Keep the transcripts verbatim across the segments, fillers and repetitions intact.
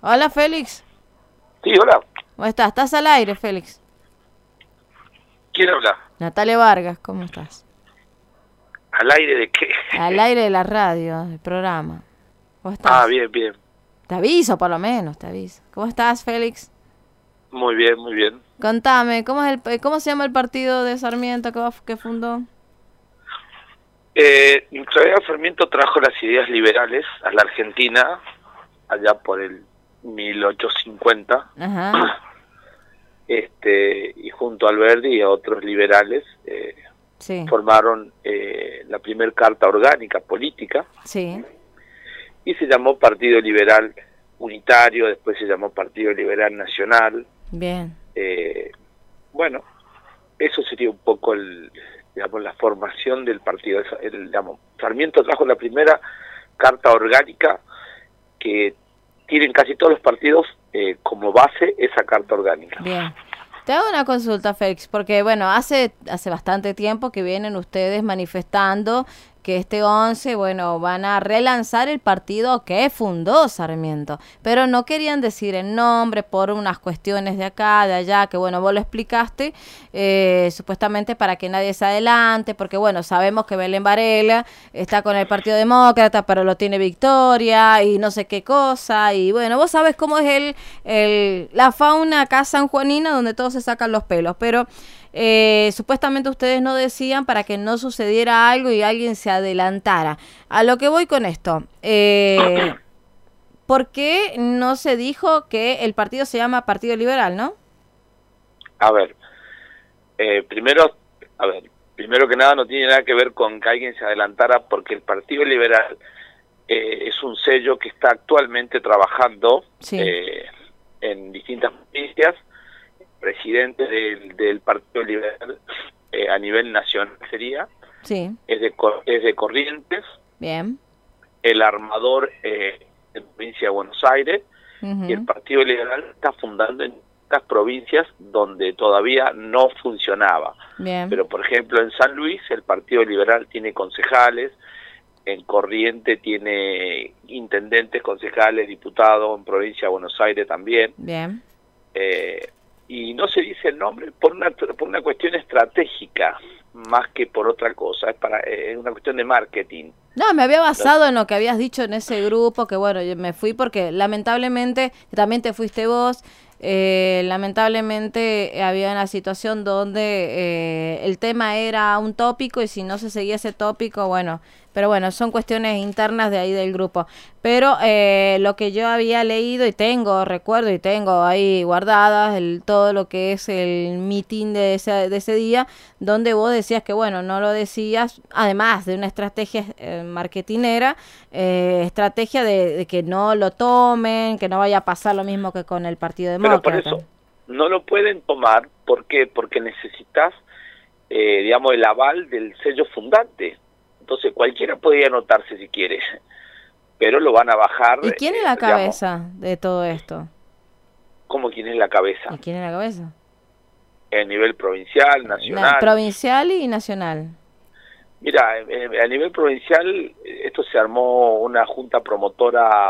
Hola, Félix. Sí, hola. ¿Cómo estás? ¿Estás al aire, Félix? ¿Quién habla? Natalia Vargas, ¿cómo estás? ¿Al aire de qué? Al aire de la radio, del programa. ¿Cómo estás? Ah, bien, bien. Te aviso, por lo menos, te aviso. ¿Cómo estás, Félix? Muy bien, muy bien. Contame, ¿cómo, es el, cómo se llama el partido de Sarmiento que, que fundó? Eh, Claudia Sarmiento trajo las ideas liberales a la Argentina allá por el mil ochocientos cincuenta. Ajá. Este, y junto a Alberdi y a otros liberales eh, Sí. formaron eh, la primer carta orgánica política. Sí. Y se llamó Partido Liberal Unitario, después se llamó Partido Liberal Nacional. Bien. Eh, bueno, eso sería un poco el, digamos, la formación del partido. El, digamos, Sarmiento trajo la primera carta orgánica que tienen casi todos los partidos eh, como base esa carta orgánica. Bien. Te hago una consulta, Félix, porque bueno, hace hace bastante tiempo que vienen ustedes manifestando que este once, bueno, van a relanzar el partido que fundó Sarmiento, pero no querían decir el nombre por unas cuestiones de acá, de allá, que bueno, vos lo explicaste, eh, supuestamente para que nadie se adelante, porque bueno, sabemos que Belén Varela está con el Partido Demócrata, pero lo tiene Victoria y no sé qué cosa, y bueno, vos sabés cómo es el, el la fauna acá sanjuanina, donde todos se sacan los pelos, pero Eh, supuestamente ustedes no decían para que no sucediera algo y alguien se adelantara. A lo que voy con esto, eh, ¿por qué no se dijo que el partido se llama Partido Liberal, no? A ver, eh, primero, a ver, primero que nada no tiene nada que ver con que alguien se adelantara, porque el Partido Liberal eh, es un sello que está actualmente trabajando Sí. eh, en distintas provincias. Presidente del, del Partido Liberal eh, a nivel nacional sería, Sí. es de, es de Corrientes. Bien. El armador eh, en la provincia de Buenos Aires. Uh-huh. Y el Partido Liberal está fundando en estas provincias donde todavía no funcionaba. Bien. Pero por ejemplo en San Luis el Partido Liberal tiene concejales, en Corrientes tiene intendentes, concejales, diputados, en provincia de Buenos Aires también. Bien. Eh, y no se dice el nombre por una por una cuestión estratégica más que por otra cosa, es para es una cuestión de marketing. No, me había basado en lo que habías dicho en ese grupo, que bueno, yo me fui porque lamentablemente también te fuiste vos. Eh, lamentablemente había una situación donde eh, el tema era un tópico y si no se seguía ese tópico, bueno, pero bueno, son cuestiones internas de ahí del grupo. Pero eh, lo que yo había leído y tengo, recuerdo y tengo ahí guardadas el, todo lo que es el mitin de ese, de ese día, donde vos decías que bueno, no lo decías, además de una estrategia eh, marketinera, eh, estrategia de, de que no lo tomen, que no vaya a pasar lo mismo que con el Partido Demócrata. Pero por eso no lo pueden tomar, ¿por qué? Porque necesitas, eh, digamos, el aval del sello fundante. Entonces cualquiera podría anotarse si quiere, pero lo van a bajar. ¿Y quién eh, es la digamos, cabeza de todo esto? ¿Cómo quién es la cabeza? ¿Y quién es la cabeza? A nivel provincial, nacional. Na, provincial y nacional. Mira, eh, a nivel provincial esto se armó una junta promotora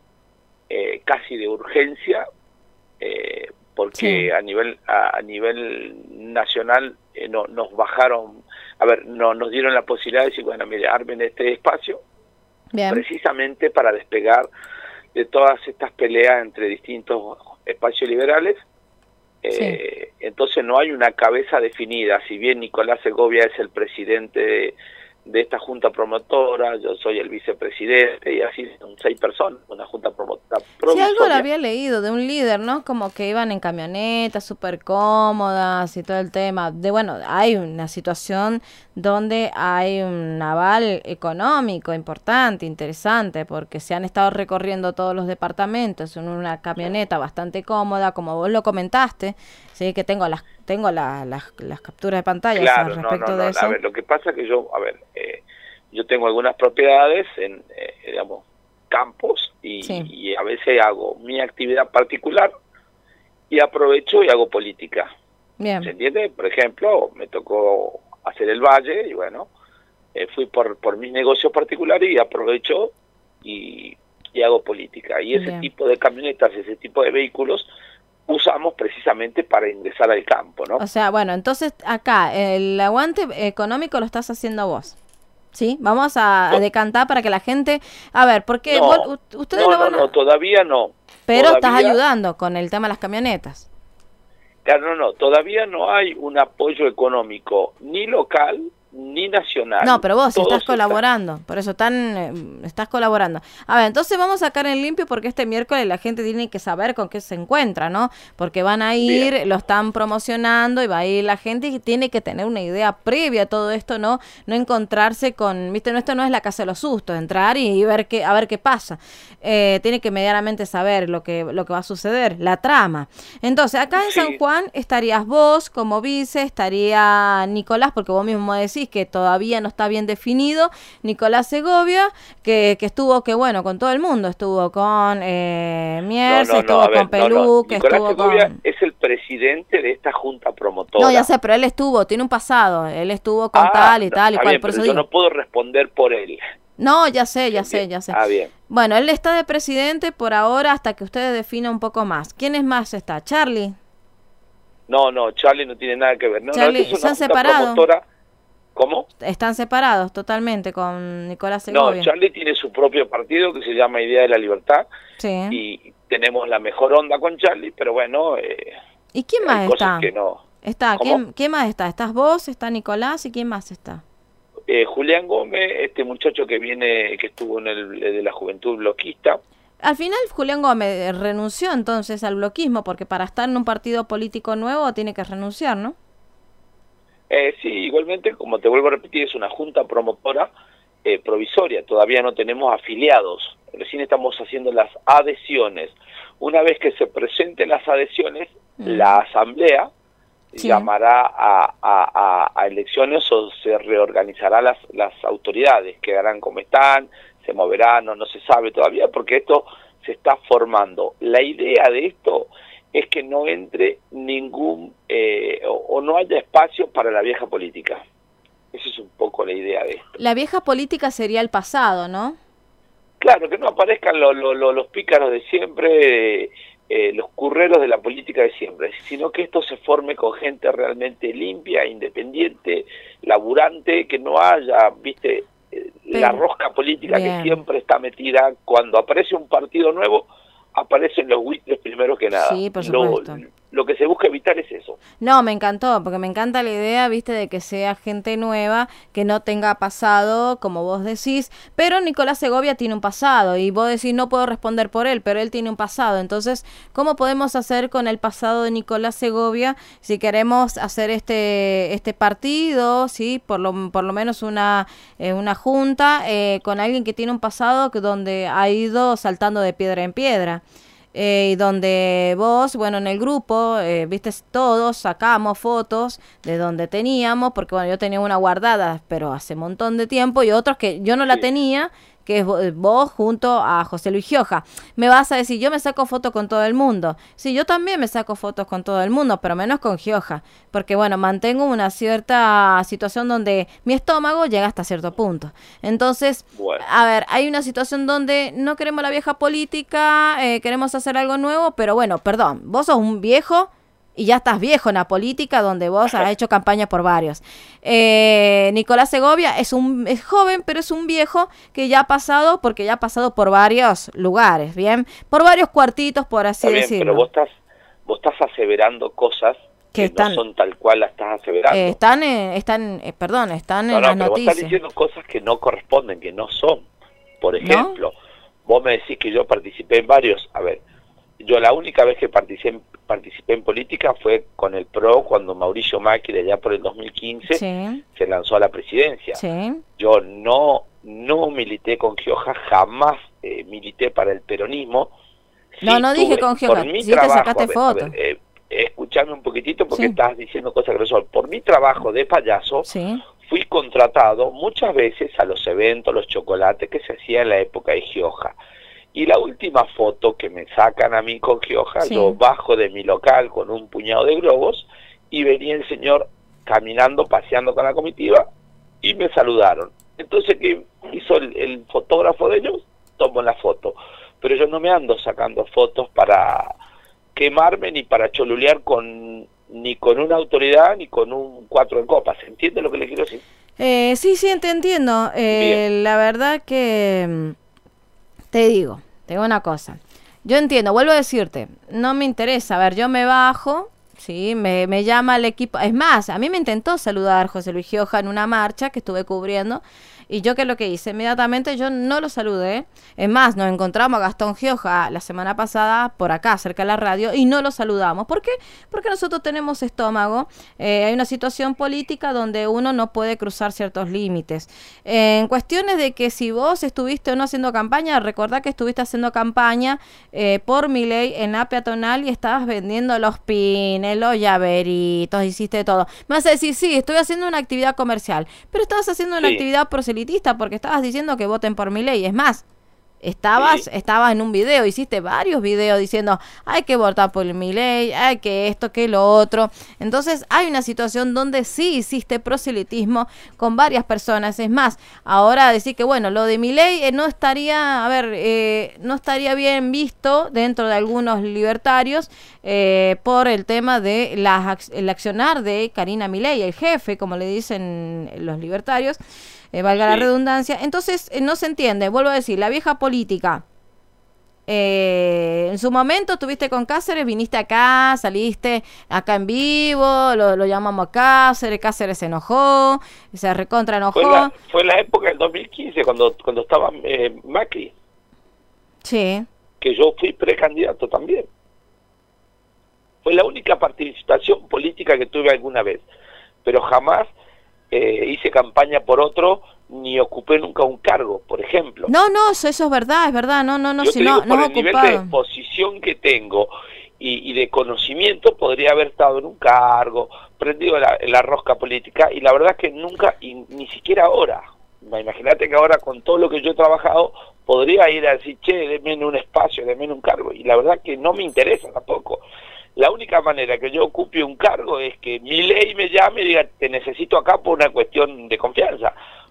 eh, casi de urgencia, eh, porque sí. a nivel a, a nivel nacional eh, no, nos bajaron, a ver, no nos dieron la posibilidad de decir, bueno, mire, armen este espacio. Bien. Precisamente para despegar de todas estas peleas entre distintos espacios liberales. Eh, sí. Entonces no hay una cabeza definida, si bien Nicolás Segovia es el presidente de, de esta junta promotora, yo soy el vicepresidente y así son seis personas, una junta promotora provisoria. Sí, algo lo había leído de un líder, ¿no? Como que iban en camionetas súper cómodas y todo el tema. De bueno, hay una situación donde hay un aval económico importante, interesante, porque se han estado recorriendo todos los departamentos en una camioneta bastante cómoda, como vos lo comentaste, sí, que tengo las tengo la, las, las capturas de pantalla claro, al respecto no, no, no, de eso. A ver, lo que pasa es que yo, a ver, eh, yo tengo algunas propiedades en, eh, digamos, campos y, sí. y a veces hago mi actividad particular y aprovecho y hago política. Bien. ¿Se entiende? Por ejemplo, me tocó hacer el valle y bueno, eh, fui por por mis negocios particulares y aprovecho y, y hago política. Y ese Bien. tipo de camionetas, ese tipo de vehículos, usamos precisamente para ingresar al campo, ¿no? O sea, bueno, entonces acá el aguante económico lo estás haciendo vos. ¿Sí? Vamos a, a decantar para que la gente... A ver, porque No, vos, ustedes no, no no, van a... no, todavía no. Pero Todavía- estás ayudando con el tema de las camionetas. Claro, no, no, todavía no hay un apoyo económico ni local ni nacional. No, pero vos Todos estás están- colaborando, por eso están, eh, estás colaborando. A ver, entonces vamos a sacar en limpio porque este miércoles la gente tiene que saber con qué se encuentra, ¿no? Porque van a ir, Bien. lo están promocionando y va a ir la gente y tiene que tener una idea previa a todo esto, ¿no? No encontrarse con, viste, no, esto no es la casa de los sustos, entrar y ver qué, a ver qué pasa. Eh, tiene que medianamente saber lo que, lo que va a suceder, la trama. Entonces, acá en Sí. San Juan estarías vos como vice, estaría Nicolás, porque vos mismo decís que todavía no está bien definido, Nicolás Segovia, que, que estuvo, que bueno, con todo el mundo, estuvo con eh, Miers, No, no, estuvo no, a ver, con Pelú, no, no. que Nicolás estuvo Segovia con... es el presidente de esta junta promotora. No, ya sé, pero él estuvo, tiene un pasado, él estuvo con Ah, tal y no, tal y está cual, bien, por pero eso yo digo. no puedo responder por él. No, ya sé, ya sé, Bien. ya sé. Ah, bien. Bueno, él está de presidente por ahora hasta que ustedes definan un poco más. ¿Quién es más está? ¿Charlie? No, no, Charlie no tiene nada que ver. No, Charlie, no, esto es ¿se una han junta separado? promotora. ¿Cómo? Están separados totalmente con Nicolás No, Segovia. Charlie tiene su propio partido que se llama Idea de la Libertad Sí. y tenemos la mejor onda con Charlie, pero bueno, eh, ¿Y quién hay más cosas está? que no. Está, ¿Cómo? ¿quién, ¿quién más está? ¿Estás vos? ¿Está Nicolás? ¿Y quién más está? Eh, Julián Gómez, este muchacho que viene, que estuvo en el de la Juventud Bloquista. Al final Julián Gómez renunció entonces al bloquismo, porque para estar en un partido político nuevo tiene que renunciar, ¿no? Eh, sí, igualmente, como te vuelvo a repetir, es una junta promotora eh, provisoria, todavía no tenemos afiliados, recién estamos haciendo las adhesiones. Una vez que se presenten las adhesiones, Mm. la asamblea Sí. llamará a, a, a, a elecciones o se reorganizará las, las autoridades, quedarán como están, se moverán o no se sabe todavía, porque esto se está formando. La idea de esto es que no entre ningún, eh, o, o no haya espacio para la vieja política. Esa es un poco la idea de esto. La vieja política sería el pasado, ¿no? Claro, que no aparezcan lo, lo, lo, los pícaros de siempre, eh, eh, los curreros de la política de siempre, sino que esto se forme con gente realmente limpia, independiente, laburante, que no haya, viste, eh, la Pero- rosca política bien. que siempre está metida. Cuando aparece un partido nuevo, aparecen los buitres primero que nada. Sí, por Lo, supuesto. lo que se busca evitar es eso. No, me encantó, porque me encanta la idea, viste, de que sea gente nueva, que no tenga pasado, como vos decís, pero Nicolás Segovia tiene un pasado, y vos decís, no puedo responder por él, pero él tiene un pasado, entonces, ¿cómo podemos hacer con el pasado de Nicolás Segovia si queremos hacer este este partido, sí, por lo, por lo menos una, eh, una junta, eh, con alguien que tiene un pasado que donde ha ido saltando de piedra en piedra? Eh, y donde vos, bueno, en el grupo, eh, viste, todos sacamos fotos de donde teníamos, porque bueno, yo tenía una guardada, pero hace un montón de tiempo, y otros que yo no la Sí. tenía, que es vo- vos junto a José Luis Gioja. Me vas a decir, yo me saco fotos con todo el mundo. Sí, yo también me saco fotos con todo el mundo, pero menos con Gioja, porque bueno, mantengo una cierta situación donde mi estómago llega hasta cierto punto. Entonces, Bueno. a ver, hay una situación donde no queremos la vieja política, eh, queremos hacer algo nuevo, pero bueno, perdón, vos sos un viejo y ya estás viejo en la política, donde vos has hecho campaña por varios. Eh, Nicolás Segovia es un es joven, pero es un viejo que ya ha pasado, porque ya ha pasado por varios lugares, ¿bien? Por varios cuartitos, por así Está bien, decirlo. pero vos estás, vos estás aseverando cosas Que que, están- no son tal cual las estás aseverando. Eh, están, eh, están eh, perdón, están No, en no, las pero vos estás noticias. diciendo cosas que no corresponden, que no son. Por ejemplo, vos me decís que yo participé en varios. A ver, yo la única vez que participé, participé en política fue con el P R O, cuando Mauricio Macri, allá por el dos mil quince, Sí, se lanzó a la presidencia. sí. Yo no, no milité con Gioja, jamás eh, milité para el peronismo. No, no dije tuve, con Gioja, por mi sí te trabajo, sacaste a ver, a foto. ver, eh, escuchame un poquitito porque Sí. estás diciendo cosas que no son. Por mi trabajo de payaso, Sí, fui contratado muchas veces a los eventos, los chocolates que se hacían en la época de Gioja. Y la última foto que me sacan a mí con Gioja, Sí. yo bajo de mi local con un puñado de globos y venía el señor caminando, paseando con la comitiva y me saludaron. Entonces, ¿qué hizo el, el fotógrafo de ellos? Tomó la foto. pero yo no me ando sacando fotos para quemarme ni para cholulear con ni con una autoridad ni con un cuatro en copas. ¿Se entiende lo que le quiero decir? Eh, sí, sí, te entiendo. Eh, la verdad que te digo, te digo una cosa. Yo entiendo, vuelvo a decirte, no me interesa. A ver, yo me bajo, sí, me, me llama el equipo. Es más, a mí me intentó saludar José Luis Gioja en una marcha que estuve cubriendo. Y yo, ¿qué es lo que hice? Inmediatamente yo no lo saludé. Es más, nos encontramos a Gastón Gioja la semana pasada por acá, cerca de la radio, y no lo saludamos. ¿Por qué? Porque nosotros tenemos estómago. Eh, hay una situación política donde uno no puede cruzar ciertos límites. Eh, en cuestiones de que si vos estuviste o no haciendo campaña, recordá que estuviste haciendo campaña eh, por Milei en la peatonal y estabas vendiendo los pines, los llaveritos, hiciste todo. Me vas a decir, sí, estoy haciendo una actividad comercial, pero estabas haciendo una Sí. actividad proselitista porque estabas diciendo que voten por Milei. Es más, estabas, Sí. estabas en un video, hiciste varios videos diciendo hay que votar por Milei, hay que esto, que lo otro. Entonces hay una situación donde sí hiciste proselitismo con varias personas. Es más, ahora decir que bueno, lo de Milei eh, no estaría, a ver, eh, no estaría bien visto dentro de algunos libertarios eh, por el tema de la, el accionar de Karina Milei, el jefe, como le dicen los libertarios. Eh, valga sí. la redundancia. Entonces, eh, no se entiende, vuelvo a decir, la vieja política. Eh, en su momento estuviste con Cáceres, viniste acá, saliste acá en vivo, lo, lo llamamos a Cáceres, Cáceres se enojó, se recontra enojó. Fue la, fue la época del dos mil quince, cuando, cuando estaba eh, Macri. Sí. Que yo fui precandidato también. Fue la única participación política que tuve alguna vez, pero jamás Eh, hice campaña por otro, ni ocupé nunca un cargo, por ejemplo. No, no, eso, eso es verdad, es verdad, no, no, no, Yo si te no, digo, no por has el nivel ocupado. de posición que tengo y, y de conocimiento, podría haber estado en un cargo, prendido la, la rosca política, y la verdad es que nunca, y ni siquiera ahora. Imagínate que ahora con todo lo que yo he trabajado, podría ir a decir, che, denme un espacio, denme un cargo, y la verdad que no me interesa tampoco. La única manera que yo ocupe un cargo es que Milei me llame y diga, te necesito acá por una cuestión de confianza.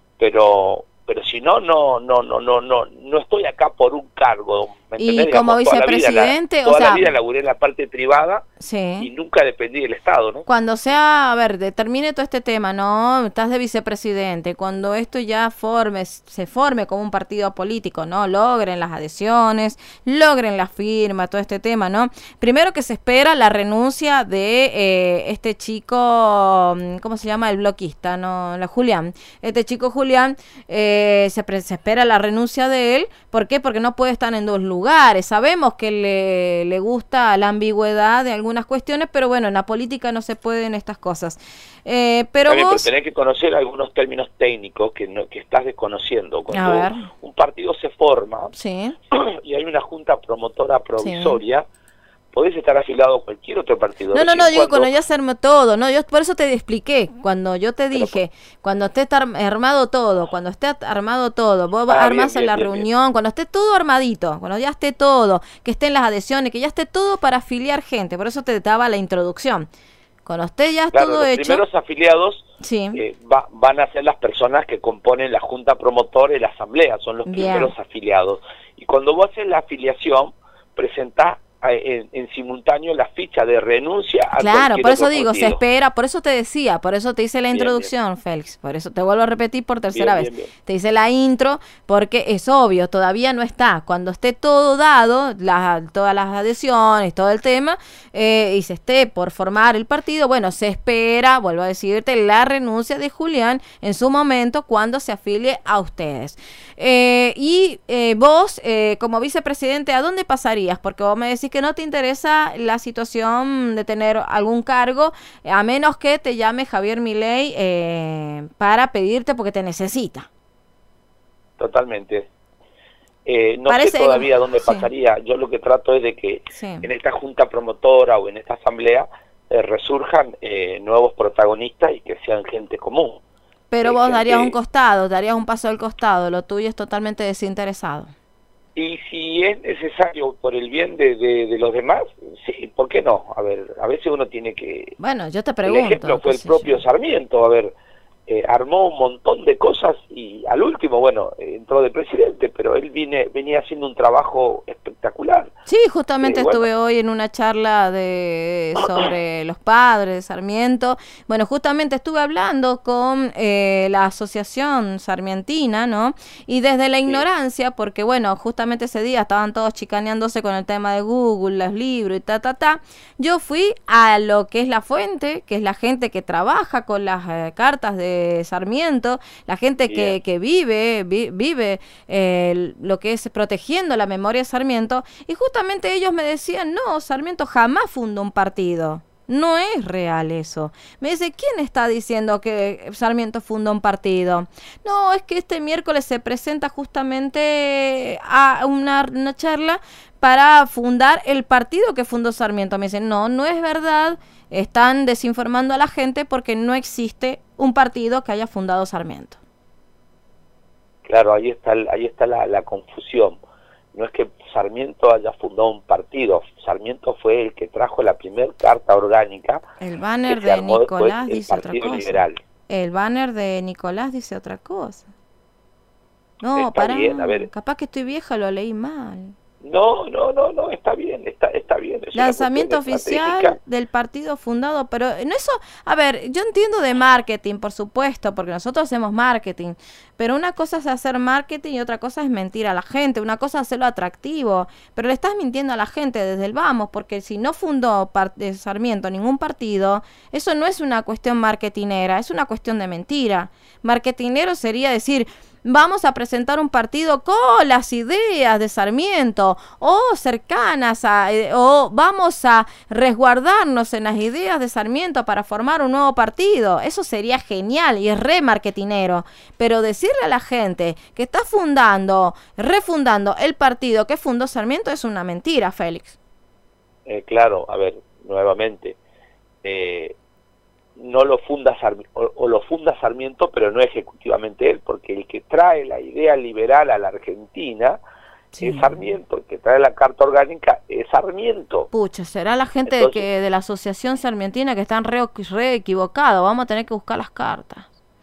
Pero pero si no, no, no, no, no, no, no estoy acá por un cargo. ¿Me y entendés? como Digamos, toda vicepresidente, la vida, la, toda o sea, la vida laburé en la parte privada sí. y nunca dependí del Estado, ¿no? Cuando sea, a ver, termine todo este tema, ¿no? Estás de vicepresidente, cuando esto ya forme, se forme como un partido político, ¿no? Logren las adhesiones, logren la firma, todo este tema, ¿no? Primero que se espera la renuncia de eh, este chico, ¿cómo se llama? El bloquista, ¿no? La Julián. Este chico Julián, eh, se, se espera la renuncia de él. ¿Por qué? Porque no puede estar en dos lugares. Sabemos que le, le gusta la ambigüedad de algunas cuestiones, pero bueno, en la política no se pueden estas cosas. Eh, pero También, vos... pero tenés que conocer algunos términos técnicos que, no, que estás desconociendo. Cuando un partido se forma, sí. y hay una junta promotora provisoria, sí. podés estar afiliado a cualquier otro partido. No, no, no, digo cuando... cuando ya se armó todo, no, yo por eso te expliqué, cuando yo te dije, pero, cuando esté armado todo, cuando esté armado todo, vos ah, armás bien, bien, la bien, reunión, bien. cuando esté todo armadito, cuando ya esté todo, que estén las adhesiones, que ya esté todo para afiliar gente, por eso te daba la introducción. Cuando esté ya claro, todo los hecho... Los primeros afiliados sí. eh, va, van a ser las personas que componen la junta promotora y la asamblea, son los bien. primeros afiliados. Y cuando vos haces la afiliación, presentás En, en simultáneo la ficha de renuncia a claro, por eso digo, partido. se espera, por eso te decía, por eso te hice la introducción, bien, bien. Félix, por eso te vuelvo a repetir por tercera bien, vez, bien, bien. te hice la intro, porque es obvio, todavía no está, cuando esté todo dado, la, todas las adhesiones, todo el tema, eh, y se esté por formar el partido, bueno, se espera, vuelvo a decirte, la renuncia de Julián en su momento cuando se afilie a ustedes. Eh, y eh, vos, eh, como vicepresidente, ¿a dónde pasarías? Porque vos me decís que no te interesa la situación de tener algún cargo, a menos que te llame Javier Milei eh, para pedirte porque te necesita. Totalmente. Eh, no Parece sé todavía que... dónde sí. pasaría. Yo lo que trato es de que sí. en esta junta promotora o en esta asamblea eh, resurjan eh, nuevos protagonistas y que sean gente común. Pero eh, vos gente... darías un costado, darías un paso al costado, lo tuyo es totalmente desinteresado. Y si es necesario por el bien de, de, de los demás, sí, ¿por qué no? A ver, a veces uno tiene que... Bueno, yo te pregunto. El ejemplo fue el propio yo. Sarmiento, a ver, eh, armó un montón de cosas y al último, bueno, eh, entró de presidente, pero él viene, venía haciendo un trabajo espectacular. Sí, justamente Eh, estuve bueno. hoy en una charla de sobre los padres de Sarmiento. Bueno, justamente estuve hablando con eh, la asociación sarmientina, ¿no? Y desde la Sí. ignorancia, porque bueno, justamente ese día estaban todos chicaneándose con el tema de Google, los libros y ta, ta, ta. Yo fui a lo que es la fuente, que es la gente que trabaja con las eh, cartas de Sarmiento, la gente que, Bien. que vive, vi, vive eh, lo que es protegiendo la memoria de Sarmiento, y justamente ellos me decían, no, Sarmiento jamás fundó un partido. No es real eso. Me dice, ¿quién está diciendo que Sarmiento fundó un partido? No, es que este miércoles se presenta justamente a una, una charla para fundar el partido que fundó Sarmiento. Me dicen, no, no es verdad. Están desinformando a la gente porque no existe un partido que haya fundado Sarmiento. Claro, ahí está, ahí está la, la confusión. No es que Sarmiento haya fundado un partido, Sarmiento fue el que trajo la primera carta orgánica. El banner de Nicolás dice otra cosa. Liberal. El banner de Nicolás dice otra cosa. No, Está pará, bien, a ver. capaz que estoy vieja, lo leí mal. No, no, no, no, está bien, está, está bien. Es Lanzamiento oficial del partido fundado, pero en eso, a ver, yo entiendo de marketing, por supuesto, porque nosotros hacemos marketing, pero una cosa es hacer marketing y otra cosa es mentir a la gente, una cosa es hacerlo atractivo, pero le estás mintiendo a la gente desde el vamos, porque si no fundó Sarmiento ningún partido, eso no es una cuestión marketinera, es una cuestión de mentira. Marketinero sería decir, vamos a presentar un partido con las ideas de Sarmiento o cercanas a, eh, o vamos a resguardarnos en las ideas de Sarmiento para formar un nuevo partido. Eso sería genial y es re marketinero. Pero decirle a la gente que está fundando, refundando el partido que fundó Sarmiento es una mentira, Félix. Eh, claro, a ver, nuevamente, eh, no lo funda Sarmiento, o, o lo funda Sarmiento, pero no ejecutivamente él, porque el que trae la idea liberal a la Argentina sí. es Sarmiento, el que trae la carta orgánica es Sarmiento. Pucha, será la gente Entonces, de, que, de la asociación sarmientina que están re, re equivocados, vamos a tener que buscar las cartas.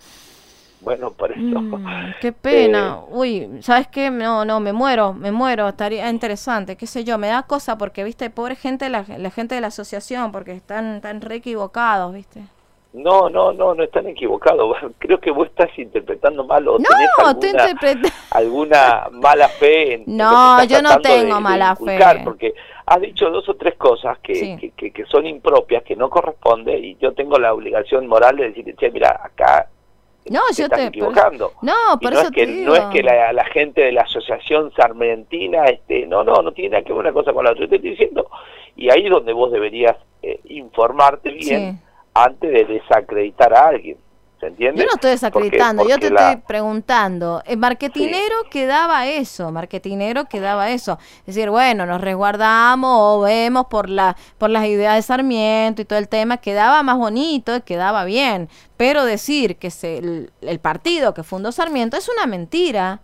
Bueno, por eso. Mm, qué pena. Eh, Uy, ¿sabes qué? No, no, me muero, me muero. Estaría interesante, qué sé yo. Me da cosa porque, viste, pobre gente, la, la gente de la asociación, porque están tan re equivocados, viste. No, no, no, no están equivocados. Creo que vos estás interpretando mal o no, tenés alguna, te interpreta... alguna mala fe. En, no, en yo no tengo de, mala de inculcar, fe. Porque has dicho dos o tres cosas que, sí. que, que, que son impropias, que no corresponde, y yo tengo la obligación moral de decirte, che, mira, acá no, te yo estás te equivocando. Por, no, por y no eso es que te digo. no es que la, la gente de la asociación sarmentina, este, no, no, no tiene nada que ver una cosa con la otra. Yo te estoy diciendo, y ahí es donde vos deberías eh, informarte bien. Sí. Antes de desacreditar a alguien, ¿se entiende? Yo no estoy desacreditando, porque, porque yo te la... estoy preguntando. El marketinero sí. quedaba eso, marketinero quedaba eso. Es decir, bueno, nos resguardamos o vemos por la por las ideas de Sarmiento y todo el tema, quedaba más bonito, quedaba bien. Pero decir que se, el, el partido que fundó Sarmiento es una mentira.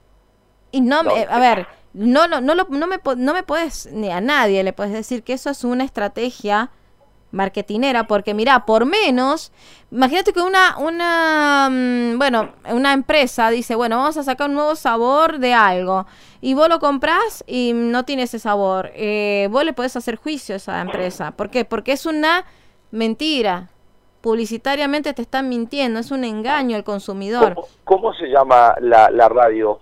Y no, no me, a ver, no, no, no, lo, no, me, no me puedes, ni a nadie le puedes decir que eso es una estrategia marketinera, porque mira, por menos, imagínate que una, una, mmm, bueno, una empresa dice, bueno, vamos a sacar un nuevo sabor de algo, y vos lo comprás y no tiene ese sabor, eh, vos le podés hacer juicio a esa empresa. ¿Por qué? Porque es una mentira, publicitariamente te están mintiendo, es un engaño al consumidor. ¿Cómo, cómo se llama la, la radio?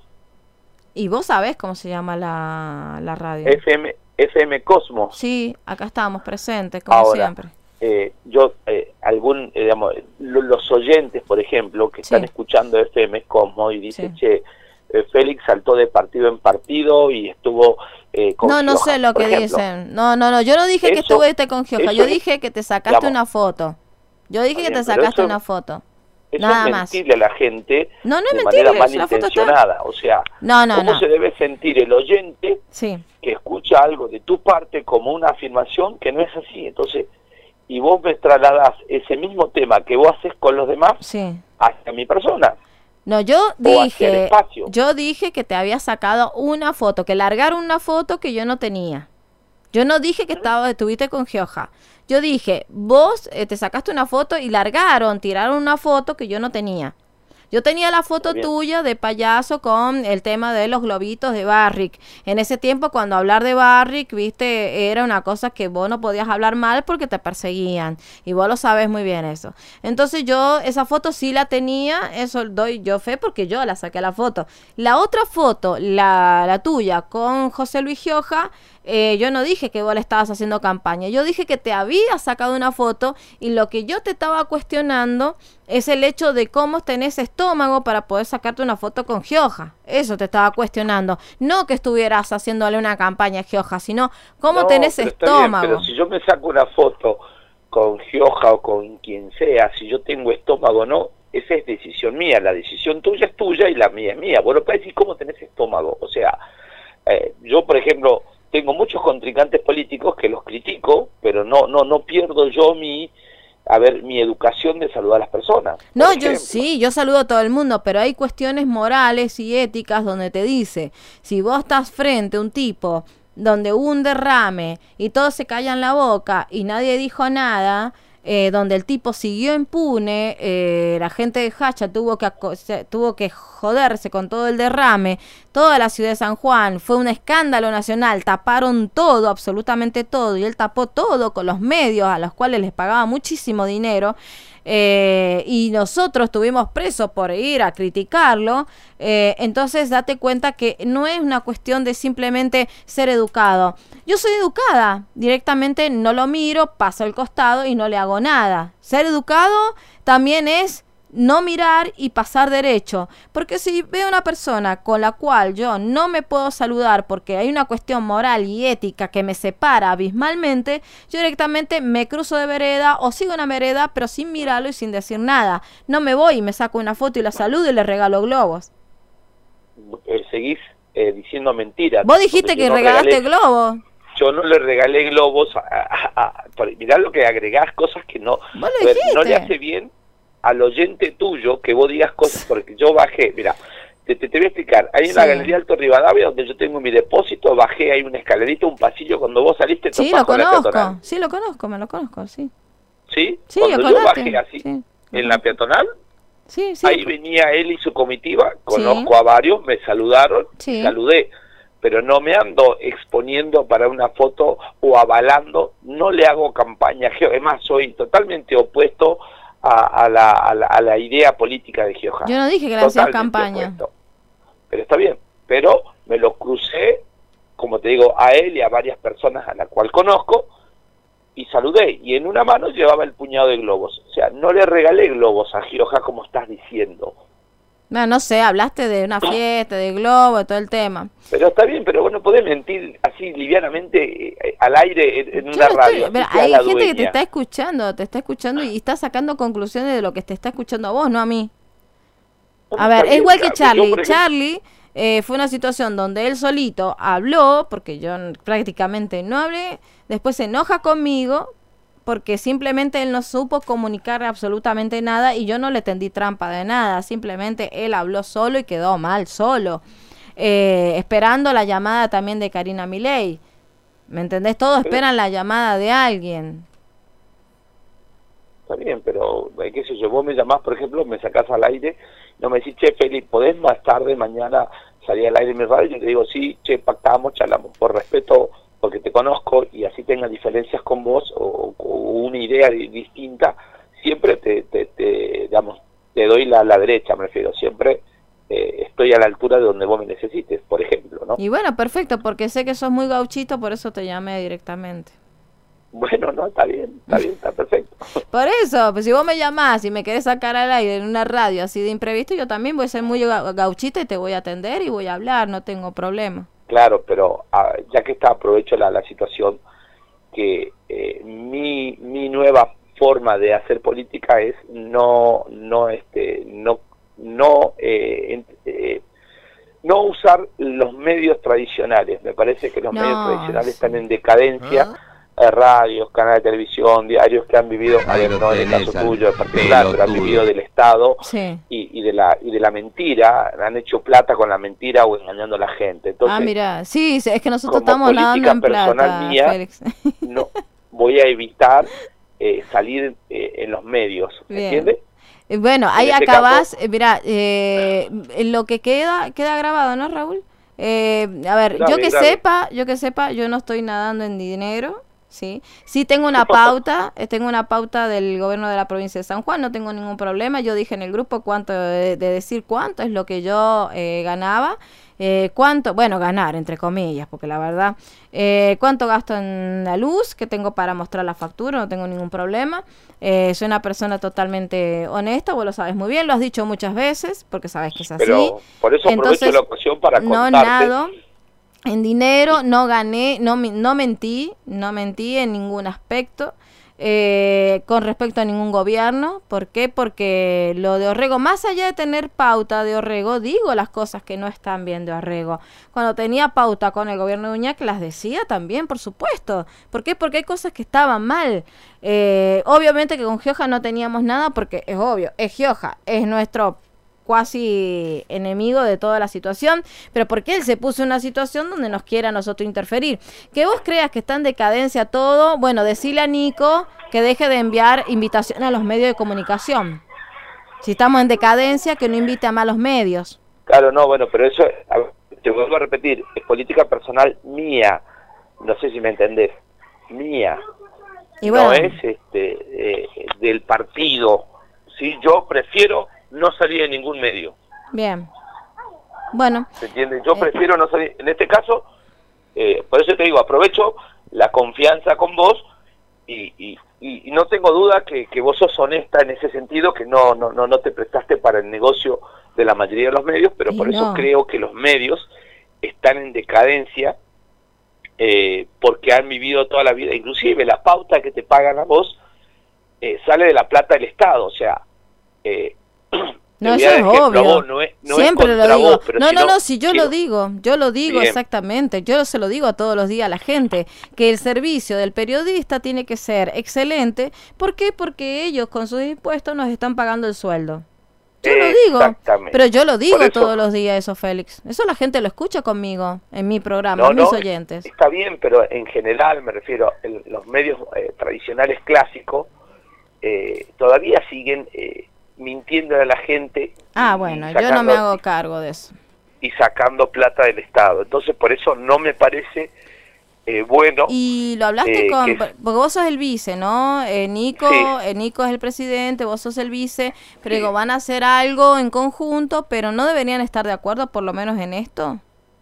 Y vos sabés cómo se llama la, la radio. F M F M Cosmos. Sí, acá estamos presentes, como Ahora, siempre. Eh, yo, eh, algún, eh, digamos, lo, los oyentes, por ejemplo, que están sí. escuchando F M Cosmos y dicen, sí. che, eh, Félix saltó de partido en partido y estuvo eh, con No, no Gioja, sé lo que ejemplo. dicen. No, no, no, yo no dije eso, que estuviste con Gioja, yo dije que te sacaste digamos, una foto. Yo dije bien, que te sacaste eso, una foto. Eso Nada es más. mentirle a la gente no, no es de mentirle, manera malintencionada. Está... O sea, no, no, ¿cómo no. se debe sentir el oyente sí. que escucha algo de tu parte como una afirmación que no es así? Entonces, y vos me trasladás ese mismo tema que vos haces con los demás sí. hacia mi persona. No, yo dije, yo dije que te había sacado una foto, que largaron una foto que yo no tenía. Yo no dije que estaba, estuviste con Gioja. Yo dije, vos eh, te sacaste una foto y largaron, tiraron una foto que yo no tenía. Yo tenía la foto tuya de payaso con el tema de los globitos de Barrick. En ese tiempo, cuando hablar de Barrick, viste, era una cosa que vos no podías hablar mal porque te perseguían. Y vos lo sabes muy bien eso. Entonces yo, esa foto sí la tenía, eso doy yo fe porque yo la saqué la foto. La otra foto, la, la tuya con José Luis Gioja, Eh, yo no dije que vos le estabas haciendo campaña, yo dije que te había sacado una foto y lo que yo te estaba cuestionando es el hecho de cómo tenés estómago para poder sacarte una foto con Gioja. Eso te estaba cuestionando, no que estuvieras haciéndole una campaña a Gioja, sino cómo no, tenés pero estómago. Bien, pero si yo me saco una foto con Gioja o con quien sea, si yo tengo estómago o no, esa es decisión mía, la decisión tuya es tuya y la mía es mía. Bueno, para decir cómo tenés estómago, o sea, eh, yo por ejemplo tengo muchos contrincantes políticos que los critico, pero no no no pierdo yo mi a ver mi educación de saludar a las personas. No, yo sí, yo saludo a todo el mundo, pero hay cuestiones morales y éticas donde te dice, si vos estás frente a un tipo donde hubo un derrame y todos se callan la boca y nadie dijo nada, eh, donde el tipo siguió impune, eh, la gente de Hacha tuvo que tuvo que joderse con todo el derrame, toda la ciudad de San Juan, fue un escándalo nacional, taparon todo, absolutamente todo, y él tapó todo con los medios a los cuales les pagaba muchísimo dinero, eh, y nosotros estuvimos presos por ir a criticarlo. Eh, entonces date cuenta que no es una cuestión de simplemente ser educado. Yo soy educada, directamente no lo miro, paso al costado y no le hago nada. Ser educado también es no mirar y pasar derecho, porque si veo una persona con la cual yo no me puedo saludar porque hay una cuestión moral y ética que me separa abismalmente, yo directamente me cruzo de vereda o sigo una vereda pero sin mirarlo y sin decir nada. No me voy y me saco una foto y la saludo y le regalo globos. Eh, seguís eh, diciendo mentiras. Vos dijiste que no regalaste regalé, globos. Yo no le regalé globos. A, a, a, a, mirá lo que agregás, cosas que no, ¿Vos lo ver, no le hace bien al oyente tuyo que vos digas cosas, porque yo bajé, mira, te, te, te voy a explicar, ahí en sí. la Galería Alto Rivadavia, donde yo tengo mi depósito, bajé, hay una escalerita, un pasillo, cuando vos saliste, sí, lo conozco, sí, lo conozco, me lo conozco, sí. ¿Sí? Sí, cuando yo bajé así, sí, en la peatonal, sí, sí, ahí venía él y su comitiva, conozco sí. a varios, me saludaron, sí. saludé, pero no me ando exponiendo para una foto o avalando, no le hago campaña, además soy totalmente opuesto A, a, la, a, la, a la idea política de Gioja. Yo no dije que le hacías campaña. Opuesto. Pero está bien, pero me lo crucé, como te digo, a él y a varias personas a las cuales conozco, y saludé, y en una mano llevaba el puñado de globos. O sea, no le regalé globos a Gioja como estás diciendo. No, no sé, hablaste de una fiesta, de globo, de todo el tema. Pero está bien, pero vos no podés mentir así livianamente eh, al aire en, en una estoy, radio. Pero hay gente dueña. que te está escuchando, te está escuchando y está sacando conclusiones de lo que te está escuchando a vos, no a mí. No, a ver, es igual que Charlie. Ejemplo, Charlie eh, fue una situación donde él solito habló, porque yo prácticamente no hablé, después se enoja conmigo, porque simplemente él no supo comunicar absolutamente nada y yo no le tendí trampa de nada, simplemente él habló solo y quedó mal solo, eh, esperando la llamada también de Karina Milei, ¿me entendés? Todos esperan la llamada de alguien. Está bien, pero qué sé yo, vos me llamás, por ejemplo, me sacás al aire, no me decís, che, Feli, ¿podés más tarde, mañana salir al aire en mi radio? Yo te digo, sí, che, pactamos, charlamos, por respeto, porque te conozco y así tenga diferencias con vos o, o una idea distinta, siempre te, te, te digamos, te doy la, la derecha, me refiero, siempre eh, estoy a la altura de donde vos me necesites, por ejemplo, ¿no? Y bueno, perfecto, porque sé que sos muy gauchito, por eso te llamé directamente. Bueno, no, está bien, está bien, está perfecto. Por eso, pues si vos me llamás y me querés sacar al aire en una radio así de imprevisto, yo también voy a ser muy gauchita y te voy a atender y voy a hablar, no tengo problema. Claro, pero ah, ya que está, aprovecho la, la situación que eh, mi, mi nueva forma de hacer política es no no este no no eh, eh, no usar los medios tradicionales. Me parece que los no, medios tradicionales sí. están en decadencia. ¿Ah? eh, radios, canales de televisión, diarios que han vivido, Ahí no lo en el tenés, caso al tuyo en particular, pero han pelotudo. vivido del Estado Sí. y, y de la y de la mentira, han hecho plata con la mentira o engañando a la gente. Entonces, Ah, mira, sí, sí, es que nosotros como estamos nadando política en personal plata, mía, Félix. no voy a evitar eh, salir eh, en los medios, Bien. ¿entiendes? Eh, Bueno, ahí En este acabas, caso- eh, mira, eh, en lo que queda, queda grabado, ¿no, Raúl? Eh, a ver, yo Grave, que grave. sepa, yo que sepa, yo no estoy nadando en dinero, ¿sí? Sí tengo una pauta, eh, tengo una pauta del gobierno de la provincia de San Juan, no tengo ningún problema. Yo dije en el grupo cuánto, de, de decir cuánto es lo que yo eh, ganaba, eh, cuánto, bueno, ganar, entre comillas, porque la verdad, eh, cuánto gasto en la luz, que tengo para mostrar la factura, no tengo ningún problema. Eh, soy una persona totalmente honesta, vos lo sabes muy bien, lo has dicho muchas veces, porque sabes que es así. Pero por eso aprovecho Entonces, la ocasión para no contarte. nado en dinero, no gané, no, mi- no mentí, no mentí en ningún aspecto eh, con respecto a ningún gobierno. ¿Por qué? Porque lo de Orrego, más allá de tener pauta de Orrego, digo las cosas que no están bien de Orrego. Cuando tenía pauta con el gobierno de Uñac, las decía también, por supuesto. ¿Por qué? Porque hay cosas que estaban mal. Eh, obviamente que con Gioja no teníamos nada, porque es obvio, es Gioja, es nuestro cuasi enemigo de toda la situación, pero porque él se puso en una situación donde nos quiera a nosotros interferir. Que vos creas que está en decadencia todo, bueno, decile a Nico que deje de enviar invitación a los medios de comunicación. Si estamos en decadencia, que no invite a malos medios. Claro, no, bueno, pero eso, a ver, te vuelvo a repetir, es política personal mía, no sé si me entendés, mía, Y bueno, no es este eh, del partido, ¿sí? Yo prefiero no salir en ningún medio, bien. Bueno, ¿se entiende? Yo Eh. prefiero no salir, en este caso, eh, por eso te digo, aprovecho la confianza con vos y, y, y, y no tengo duda que, que vos sos honesta en ese sentido, que no, no, no, no te prestaste para el negocio de la mayoría de los medios, pero Y por eso no. creo que los medios están en decadencia eh, porque han vivido toda la vida, inclusive la pauta que te pagan a vos eh, sale de la plata del Estado, o sea, eh, no, te voy eso a es dar ejemplo a obvio. vos, no es, no es Siempre lo contra digo. vos, pero no, si no, no, si yo si lo no- digo, yo lo digo Bien. exactamente. Yo se lo digo todos los días a la gente, que el servicio del periodista tiene que ser excelente. ¿Por qué? Porque ellos con sus impuestos nos están pagando el sueldo. Yo lo digo, Exactamente. pero yo lo digo Por eso- todos los días eso, Félix. Eso la gente lo escucha conmigo en mi programa, No, mis no, oyentes. está bien, pero en general me refiero, el- los medios eh, tradicionales clásicos eh, todavía siguen eh, mintiendo a la gente. Ah, y bueno, yo no sacando- me hago cargo de eso. y sacando plata del Estado. Entonces, por eso no me parece eh, bueno. Y lo hablaste Eh, con, que- porque vos sos el vice, ¿no? Eh, Nico, Sí. eh, Nico es el presidente, vos sos el vice, pero Sí. digo, van a hacer algo en conjunto, pero no deberían estar de acuerdo por lo menos en esto.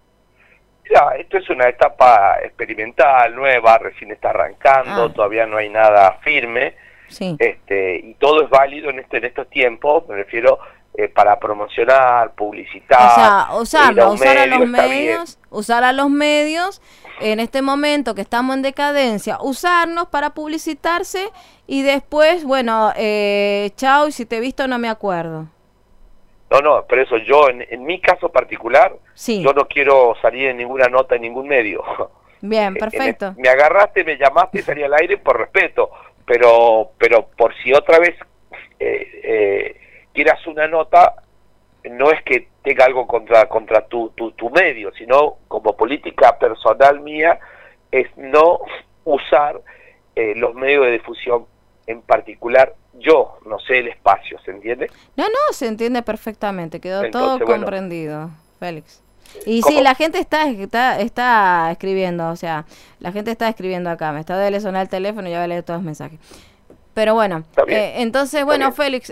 Mira, esto es una etapa experimental, nueva, recién está arrancando, Ah. todavía no hay nada firme, Sí. este y todo es válido en, este, en estos tiempos, me refiero eh, para promocionar, publicitar. O sea, ir usarlo, un usar a medio, los está bien. medios, usar a los medios en este momento que estamos en decadencia, usarnos para publicitarse y después, bueno, eh, chao, y si te he visto no me acuerdo. No, no, pero eso yo, en, en mi caso particular, Sí, yo no quiero salir en ninguna nota en ningún medio. bien, En- perfecto. me agarraste, me llamaste y salí al aire por respeto, pero pero por si otra vez eh, eh, quieras una nota, no es que tenga algo contra contra tu, tu, tu medio, sino como política personal mía, es no usar eh, los medios de difusión, en particular yo, no sé el espacio, ¿se entiende? No, no, se entiende perfectamente, quedó Entonces, todo bueno. comprendido, Félix. Y ¿Cómo? sí, la gente está, está está escribiendo, o sea, la gente está escribiendo acá, me está de sonar el teléfono y ya voy a leer todos los mensajes. Pero bueno, Está bien. eh, entonces, Está bueno, bien. Félix,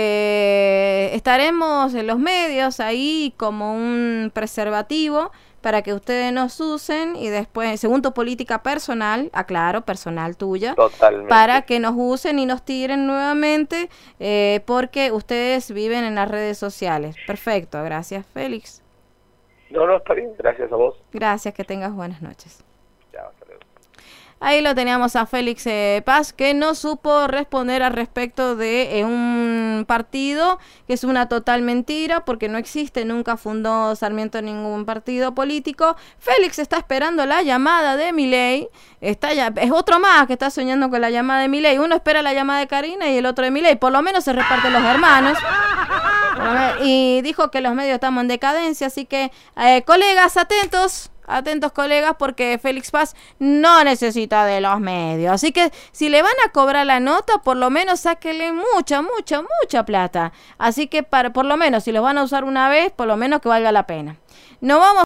eh, estaremos en los medios ahí como un preservativo para que ustedes nos usen y después, según tu política personal, aclaro, personal tuya, Totalmente. para que nos usen y nos tiren nuevamente, eh, porque ustedes viven en las redes sociales. Perfecto, gracias, Félix. No, no, está bien, gracias a vos. Gracias, que tengas buenas noches. Chao, hasta luego. Ahí lo teníamos a Félix eh, Paz, que no supo responder al respecto de eh, un un partido, que es una total mentira, porque no existe, nunca fundó Sarmiento ningún partido político. Félix está esperando la llamada de Milei, está ya, es otro más que está soñando con la llamada de Milei. Uno espera la llamada de Karina y el otro de Milei, por lo menos se reparten los hermanos. Y dijo que los medios estamos en decadencia, así que eh, colegas, atentos. Atentos, colegas, porque Félix Paz no necesita de los medios. Así que si le van a cobrar la nota, por lo menos sáquenle mucha, mucha, mucha plata. Así que para, por lo menos, si los van a usar una vez, por lo menos que valga la pena. No vamos